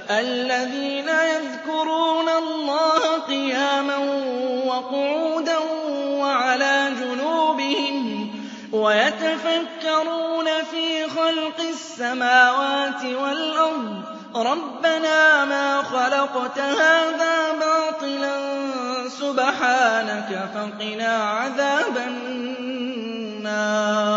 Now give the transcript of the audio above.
الَّذِينَ يَذْكُرُونَ اللَّهَ قِيَامًا وَقُعُودًا وَعَلَىٰ جُنُوبِهِمْ وَيَتَفَكَّرُونَ فِي خَلْقِ السَّمَاوَاتِ وَالْأَرْضِ رَبَّنَا مَا خَلَقْتَ هَٰذَا بَاطِلًا سُبْحَانَكَ فَقِنَا عَذَابَ النَّارِ